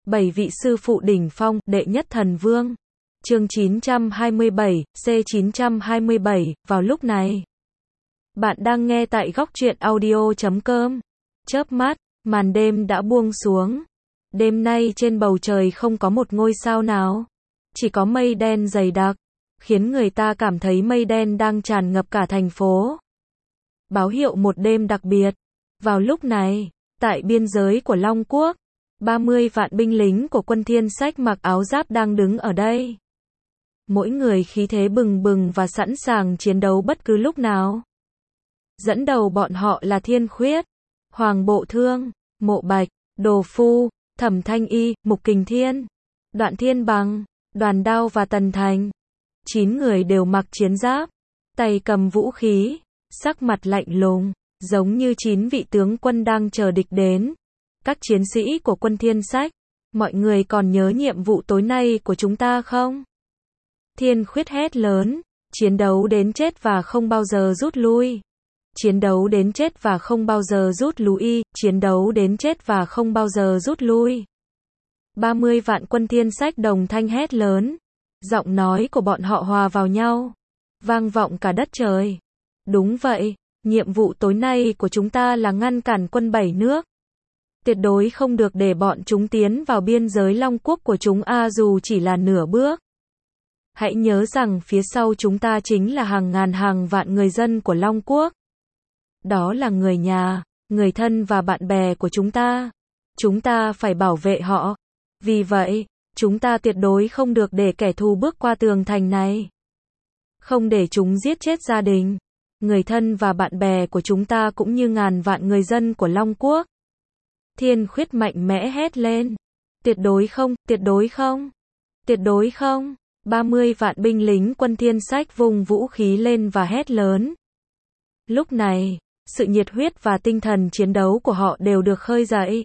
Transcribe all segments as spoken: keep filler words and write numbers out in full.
Bảy vị sư phụ đỉnh phong, đệ nhất thần vương. Chương chín trăm hai mươi bảy, C chín trăm hai mươi bảy, vào lúc này. Bạn đang nghe tại góc truyện audio chấm com. Chớp mắt, màn đêm đã buông xuống. Đêm nay trên bầu trời không có một ngôi sao nào. Chỉ có mây đen dày đặc, khiến người ta cảm thấy mây đen đang tràn ngập cả thành phố. Báo hiệu một đêm đặc biệt. Vào lúc này, tại biên giới của Long Quốc, ba mươi vạn binh lính của quân Thiên Sách mặc áo giáp đang đứng ở đây. Mỗi người khí thế bừng bừng và sẵn sàng chiến đấu bất cứ lúc nào. Dẫn đầu bọn họ là Thiên Khuyết, Hoàng Bộ Thương, Mộ Bạch, Đồ Phu, Thẩm Thanh Y, Mục Kình Thiên, Đoạn Thiên Bằng, Đoàn Đao và Tần Thành. Chín người đều mặc chiến giáp, tay cầm vũ khí, sắc mặt lạnh lùng, giống như chín vị tướng quân đang chờ địch đến. Các chiến sĩ của quân Thiên Sách, mọi người còn nhớ nhiệm vụ tối nay của chúng ta không? Thiên Khuyết hét lớn, chiến đấu đến chết và không bao giờ rút lui. Chiến đấu đến chết và không bao giờ rút lui, chiến đấu đến chết và không bao giờ rút lui. ba mươi vạn quân Thiên Sách đồng thanh hét lớn, giọng nói của bọn họ hòa vào nhau, vang vọng cả đất trời. Đúng vậy, nhiệm vụ tối nay của chúng ta là ngăn cản quân bảy nước. Tuyệt đối không được để bọn chúng tiến vào biên giới Long Quốc của chúng a dù chỉ là nửa bước. Hãy nhớ rằng phía sau chúng ta chính là hàng ngàn hàng vạn người dân của Long Quốc. Đó là người nhà, người thân và bạn bè của chúng ta. Chúng ta phải bảo vệ họ. Vì vậy, chúng ta tuyệt đối không được để kẻ thù bước qua tường thành này. Không để chúng giết chết gia đình, người thân và bạn bè của chúng ta cũng như ngàn vạn người dân của Long Quốc. Thiên Khuyết mạnh mẽ hét lên. Tuyệt đối không, tuyệt đối không, tuyệt đối không. ba mươi vạn binh lính quân Thiên Sách vùng vũ khí lên và hét lớn. Lúc này, sự nhiệt huyết và tinh thần chiến đấu của họ đều được khơi dậy.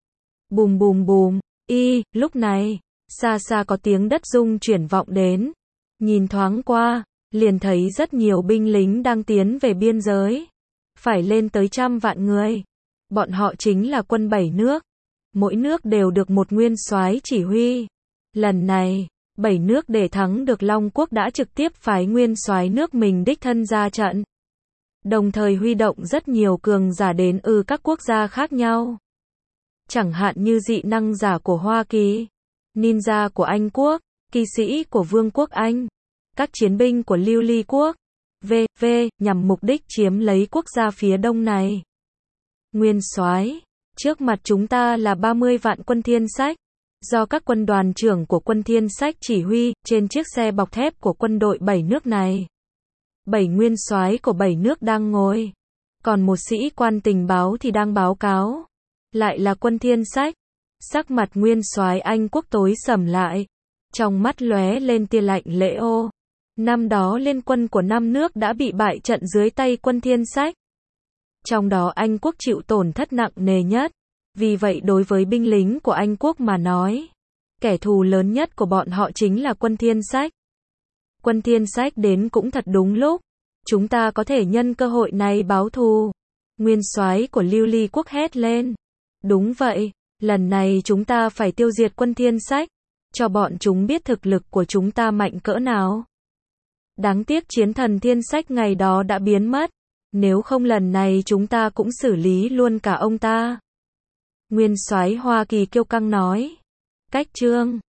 Bùm bùm bùm, y, lúc này, xa xa có tiếng đất rung chuyển vọng đến. Nhìn thoáng qua, liền thấy rất nhiều binh lính đang tiến về biên giới. Phải lên tới trăm vạn người. Bọn họ chính là quân bảy nước. Mỗi nước đều được một nguyên soái chỉ huy. Lần này, bảy nước để thắng được Long Quốc đã trực tiếp phái nguyên soái nước mình đích thân ra trận. Đồng thời huy động rất nhiều cường giả đến từ các quốc gia khác nhau. Chẳng hạn như dị năng giả của Hoa Kỳ, ninja của Anh Quốc, kỵ sĩ của Vương quốc Anh, các chiến binh của Lưu Ly Quốc, vân vân nhằm mục đích chiếm lấy quốc gia phía đông này. Nguyên soái, trước mặt chúng ta là ba mươi vạn quân Thiên Sách, do các quân đoàn trưởng của quân Thiên Sách chỉ huy, trên chiếc xe bọc thép của quân đội bảy nước này. Bảy nguyên soái của bảy nước đang ngồi, còn một sĩ quan tình báo thì đang báo cáo. Lại là quân Thiên Sách. Sắc mặt nguyên soái Anh Quốc tối sầm lại, trong mắt lóe lên tia lạnh lẽo. Năm đó liên quân của năm nước đã bị bại trận dưới tay quân Thiên Sách. Trong đó Anh Quốc chịu tổn thất nặng nề nhất. Vì vậy đối với binh lính của Anh Quốc mà nói, kẻ thù lớn nhất của bọn họ chính là quân Thiên Sách. Quân Thiên Sách đến cũng thật đúng lúc. Chúng ta có thể nhân cơ hội này báo thù. Nguyên soái của Lưu Ly Quốc hét lên. Đúng vậy, lần này chúng ta phải tiêu diệt quân Thiên Sách, cho bọn chúng biết thực lực của chúng ta mạnh cỡ nào. Đáng tiếc chiến thần Thiên Sách ngày đó đã biến mất. Nếu không lần này chúng ta cũng xử lý luôn cả ông ta. Nguyên soái Hoa Kỳ kiêu căng nói. Cách chương